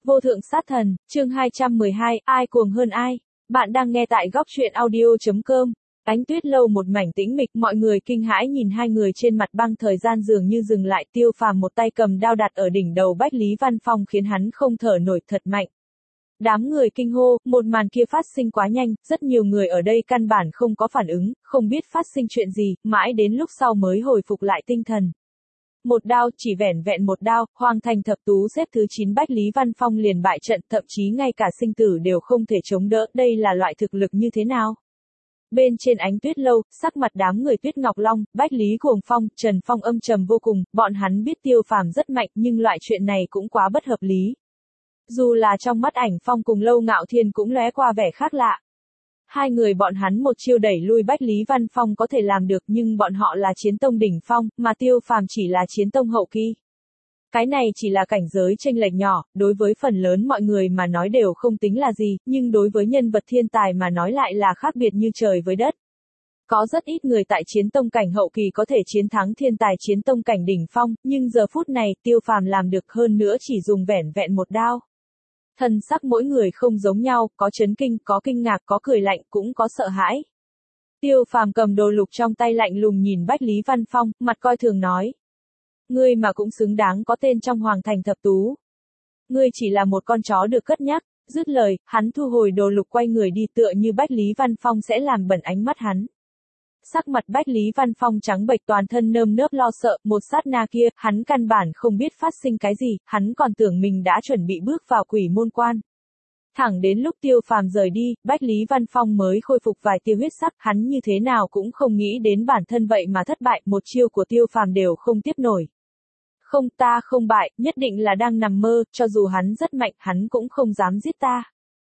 Vô thượng sát thần, chương 212, ai cuồng hơn ai? Bạn đang nghe tại góc truyện audio.com. Ánh tuyết lâu một mảnh tĩnh mịch, mọi người kinh hãi nhìn hai người trên mặt băng, thời gian dường như dừng lại. Tiêu Phàm một tay cầm đao đặt ở đỉnh đầu Bách Lý Văn Phong khiến hắn không thở nổi, thật mạnh. Đám người kinh hô, một màn kia phát sinh quá nhanh, rất nhiều người ở đây căn bản không có phản ứng, không biết phát sinh chuyện gì, mãi đến lúc sau mới hồi phục lại tinh thần. Một đao, chỉ vẻn vẹn một đao, Hoàng Thành Thập Tú xếp thứ 9 Bách Lý Văn Phong liền bại trận, thậm chí ngay cả sinh tử đều không thể chống đỡ, đây là loại thực lực như thế nào? Bên trên ánh tuyết lâu, sắc mặt đám người Tuyết Ngọc Long, Bách Lý Cuồng Phong, Trần Phong âm trầm vô cùng, bọn hắn biết Tiêu Phàm rất mạnh nhưng loại chuyện này cũng quá bất hợp lý. Dù là trong mắt Ảnh Phong cùng Lâu Ngạo Thiên cũng lóe qua vẻ khác lạ. Hai người bọn hắn một chiêu đẩy lui Bách Lý Văn Phong có thể làm được, nhưng bọn họ là chiến tông đỉnh phong, mà Tiêu Phàm chỉ là chiến tông hậu kỳ. Cái này chỉ là cảnh giới chênh lệch nhỏ, đối với phần lớn mọi người mà nói đều không tính là gì, nhưng đối với nhân vật thiên tài mà nói lại là khác biệt như trời với đất. Có rất ít người tại chiến tông cảnh hậu kỳ có thể chiến thắng thiên tài chiến tông cảnh đỉnh phong, nhưng giờ phút này Tiêu Phàm làm được, hơn nữa chỉ dùng vẻn vẹn một đao. Thần sắc mỗi người không giống nhau, có chấn kinh, có kinh ngạc, có cười lạnh, cũng có sợ hãi. Tiêu Phàm cầm đồ lục trong tay lạnh lùng nhìn Bách Lý Văn Phong, mặt coi thường nói. Ngươi mà cũng xứng đáng có tên trong Hoàng Thành Thập Tú. Ngươi chỉ là một con chó được cất nhắc, dứt lời, hắn thu hồi đồ lục quay người đi, tựa như Bách Lý Văn Phong sẽ làm bẩn ánh mắt hắn. Sắc mặt Bách Lý Văn Phong trắng bệch, toàn thân nơm nớp lo sợ, một sát na kia, hắn căn bản không biết phát sinh cái gì, hắn còn tưởng mình đã chuẩn bị bước vào quỷ môn quan. Thẳng đến lúc Tiêu Phàm rời đi, Bách Lý Văn Phong mới khôi phục vài tia huyết sắc, hắn như thế nào cũng không nghĩ đến bản thân vậy mà thất bại, một chiêu của Tiêu Phàm đều không tiếp nổi. Không, ta không bại, nhất định là đang nằm mơ, cho dù hắn rất mạnh, hắn cũng không dám giết ta.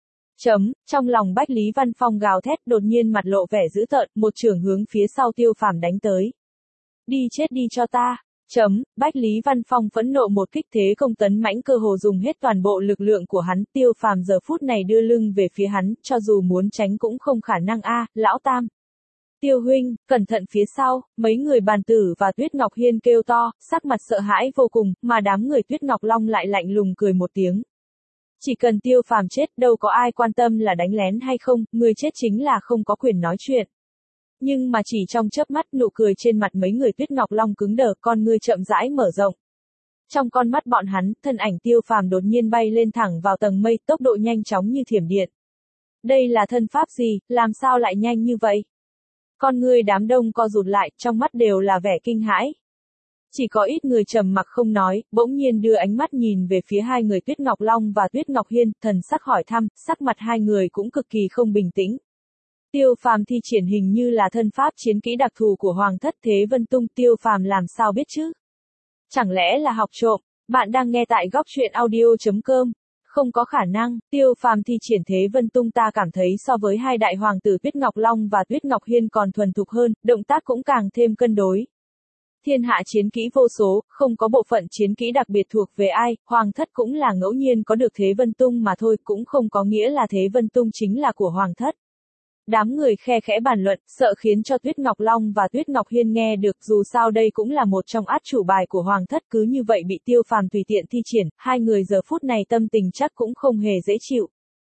Trong lòng Bách Lý Văn Phong gào thét, đột nhiên mặt lộ vẻ dữ tợn, một chưởng hướng phía sau Tiêu Phàm đánh tới. Đi chết đi cho ta. Bách Lý Văn Phong phẫn nộ một kích thế công tấn mãnh, cơ hồ dùng hết toàn bộ lực lượng của hắn. Tiêu Phàm giờ phút này đưa lưng về phía hắn, cho dù muốn tránh cũng không khả năng a. Lão Tam. Tiêu huynh, cẩn thận phía sau, mấy người Bàn Tử và Tuyết Ngọc Hiên kêu to, sắc mặt sợ hãi vô cùng, mà đám người Tuyết Ngọc Long lại lạnh lùng cười một tiếng. Chỉ cần Tiêu Phàm chết, đâu có ai quan tâm là đánh lén hay không, người chết chính là không có quyền nói chuyện. Nhưng mà chỉ trong chớp mắt, nụ cười trên mặt mấy người Tuyết Ngọc Long cứng đờ, con ngươi chậm rãi mở rộng. Trong con mắt bọn hắn, thân ảnh Tiêu Phàm đột nhiên bay lên thẳng vào tầng mây, tốc độ nhanh chóng như thiểm điện. Đây là thân pháp gì, làm sao lại nhanh như vậy? Con ngươi đám đông co rụt lại, trong mắt đều là vẻ kinh hãi. Chỉ có ít người trầm mặc không nói, bỗng nhiên đưa ánh mắt nhìn về phía hai người Tuyết Ngọc Long và Tuyết Ngọc Hiên, thần sắc hỏi thăm, sắc mặt hai người cũng cực kỳ không bình tĩnh. Tiêu Phàm thi triển hình như là thân pháp chiến kỹ đặc thù của Hoàng thất Thế Vân Tung, Tiêu Phàm làm sao biết chứ? Chẳng lẽ là học trộm? Bạn đang nghe tại góc truyện audio.com. Không có khả năng, Tiêu Phàm thi triển Thế Vân Tung ta cảm thấy so với hai đại hoàng tử Tuyết Ngọc Long và Tuyết Ngọc Hiên còn thuần thục hơn, động tác cũng càng thêm cân đối. Thiên hạ chiến kỹ vô số, không có bộ phận chiến kỹ đặc biệt thuộc về ai, Hoàng thất cũng là ngẫu nhiên có được Thế Vân Tung mà thôi, cũng không có nghĩa là Thế Vân Tung chính là của Hoàng thất. Đám người khe khẽ bàn luận, sợ khiến cho Tuyết Ngọc Long và Tuyết Ngọc Hiên nghe được, dù sao đây cũng là một trong át chủ bài của Hoàng thất, cứ như vậy bị Tiêu Phàm tùy tiện thi triển, hai người giờ phút này tâm tình chắc cũng không hề dễ chịu.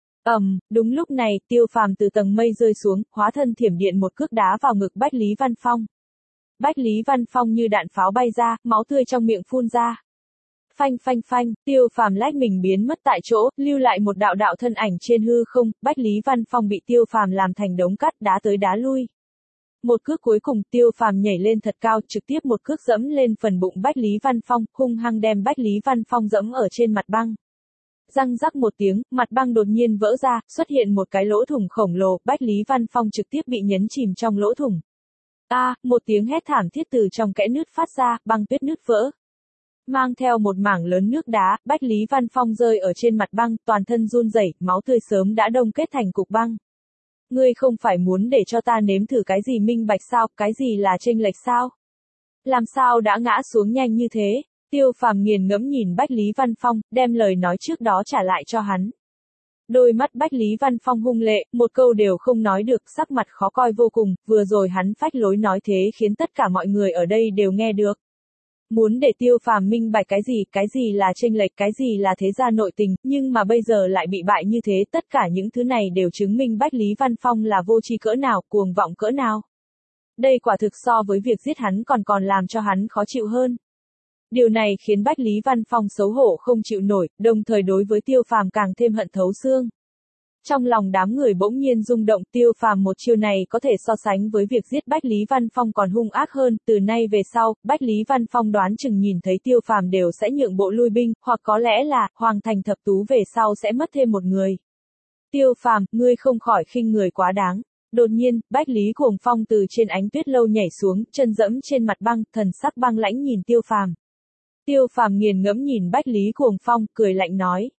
Đúng lúc này, Tiêu Phàm từ tầng mây rơi xuống, hóa thân thiểm điện một cước đá vào ngực Bách Lý Văn Phong. Bách Lý Văn Phong như đạn pháo bay ra, máu tươi trong miệng phun ra. Phanh phanh phanh, Tiêu Phàm lách mình biến mất tại chỗ, lưu lại một đạo đạo thân ảnh trên hư không, Bách Lý Văn Phong bị Tiêu Phàm làm thành đống cát, đá tới đá lui. Một cước cuối cùng, Tiêu Phàm nhảy lên thật cao, trực tiếp một cước dẫm lên phần bụng Bách Lý Văn Phong, hung hăng đem Bách Lý Văn Phong dẫm ở trên mặt băng. Răng rắc một tiếng, mặt băng đột nhiên vỡ ra, xuất hiện một cái lỗ thủng khổng lồ, Bách Lý Văn Phong trực tiếp bị nhấn chìm trong lỗ thủng. Một tiếng hét thảm thiết từ trong kẽ nứt phát ra, băng tuyết nứt vỡ. Mang theo một mảng lớn nước đá, Bách Lý Văn Phong rơi ở trên mặt băng, toàn thân run rẩy, máu tươi sớm đã đông kết thành cục băng. Ngươi không phải muốn để cho ta nếm thử cái gì minh bạch sao, cái gì là chênh lệch sao? Làm sao đã ngã xuống nhanh như thế? Tiêu Phàm nghiền ngẫm nhìn Bách Lý Văn Phong, đem lời nói trước đó trả lại cho hắn. Đôi mắt Bách Lý Văn Phong hung lệ, một câu đều không nói được, sắc mặt khó coi vô cùng, vừa rồi hắn phách lối nói thế khiến tất cả mọi người ở đây đều nghe được. muốn để Tiêu Phàm minh bạch cái gì là chênh lệch, cái gì là thế gia nội tình, nhưng mà bây giờ lại bị bại như thế, tất cả những thứ này đều chứng minh Bách Lý Văn Phong là vô tri cỡ nào, cuồng vọng cỡ nào. Đây quả thực so với việc giết hắn còn làm cho hắn khó chịu hơn. Điều này khiến Bách Lý Văn Phong xấu hổ không chịu nổi, đồng thời đối với Tiêu Phàm càng thêm hận thấu xương. Trong lòng đám người bỗng nhiên rung động, Tiêu Phàm một chiêu này có thể so sánh với việc giết Bách Lý Văn Phong còn hung ác hơn, từ nay về sau, Bách Lý Văn Phong đoán chừng nhìn thấy Tiêu Phàm đều sẽ nhượng bộ lui binh, hoặc có lẽ là, Hoàng Thành Thập Tú về sau sẽ mất thêm một người. Tiêu Phàm, ngươi không khỏi khinh người quá đáng. Đột nhiên, Bách Lý Cuồng Phong từ trên ánh tuyết lâu nhảy xuống, chân dẫm trên mặt băng, thần sắc băng lãnh nhìn Tiêu Phàm. Tiêu Phàm nghiền ngẫm nhìn Bách Lý Cuồng Phong, cười lạnh nói.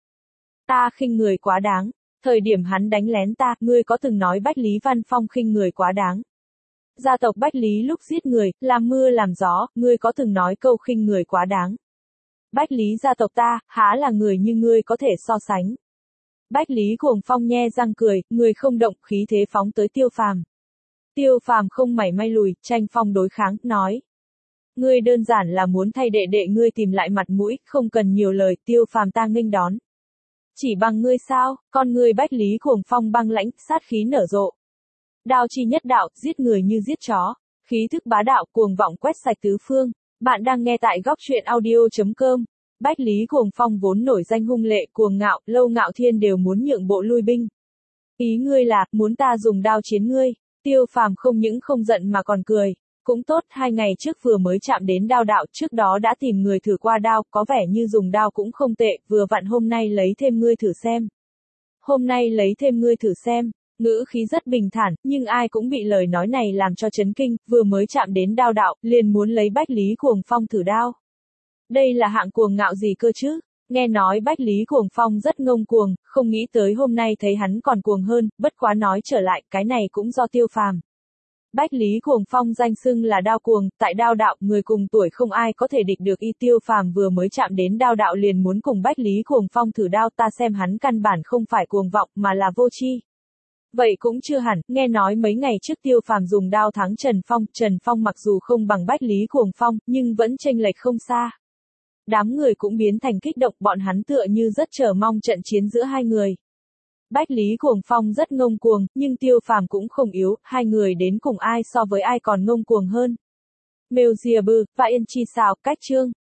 Ta khinh người quá đáng. Thời điểm hắn đánh lén ta, ngươi có từng nói Bách Lý Văn Phong khinh người quá đáng. Gia tộc Bách Lý lúc giết người, làm mưa làm gió, ngươi có từng nói câu khinh người quá đáng. Bách Lý gia tộc ta, há là người như ngươi có thể so sánh. Bách Lý Cuồng Phong nhe răng cười, người không động, khí thế phóng tới Tiêu Phàm. Tiêu Phàm không mảy may lùi, tranh phong đối kháng, nói. Ngươi đơn giản là muốn thay đệ đệ ngươi tìm lại mặt mũi, không cần nhiều lời, Tiêu Phàm ta nghênh đón. Chỉ bằng ngươi sao, con ngươi Bách Lý Cuồng Phong băng lãnh, sát khí nở rộ. Đao chi nhất đạo, giết người như giết chó. Khí thức bá đạo, cuồng vọng quét sạch tứ phương. Bạn đang nghe tại góc truyện audio.com. Bách Lý Cuồng Phong vốn nổi danh hung lệ, cuồng ngạo, Lâu Ngạo Thiên đều muốn nhượng bộ lui binh. Ý ngươi là, muốn ta dùng đao chiến ngươi. Tiêu Phàm không những không giận mà còn cười. Cũng tốt, 2 ngày trước vừa mới chạm đến đao đạo, trước đó đã tìm người thử qua đao, có vẻ như dùng đao cũng không tệ, vừa vặn hôm nay lấy thêm ngươi thử xem. Hôm nay lấy thêm ngươi thử xem. Ngữ khí rất bình thản, nhưng ai cũng bị lời nói này làm cho chấn kinh, vừa mới chạm đến đao đạo, liền muốn lấy Bách Lý Cuồng Phong thử đao. Đây là hạng cuồng ngạo gì cơ chứ? Nghe nói Bách Lý Cuồng Phong rất ngông cuồng, không nghĩ tới hôm nay thấy hắn còn cuồng hơn, bất quá nói trở lại, cái này cũng do Tiêu Phàm. Bách Lý Cuồng Phong danh xưng là đao cuồng, tại đao đạo, người cùng tuổi không ai có thể địch được y. Tiêu Phàm vừa mới chạm đến đao đạo liền muốn cùng Bách Lý Cuồng Phong thử đao, ta xem hắn căn bản không phải cuồng vọng mà là vô tri. Vậy cũng chưa hẳn, nghe nói mấy ngày trước Tiêu Phàm dùng đao thắng Trần Phong mặc dù không bằng Bách Lý Cuồng Phong, nhưng vẫn chênh lệch không xa. Đám người cũng biến thành kích động, bọn hắn tựa như rất chờ mong trận chiến giữa hai người. Bách Lý Cuồng Phong rất ngông cuồng, nhưng Tiêu Phàm cũng không yếu, hai người đến cùng ai so với ai còn ngông cuồng hơn. Mêu Diệp Bư, và Yên Chi Sao, cách chương.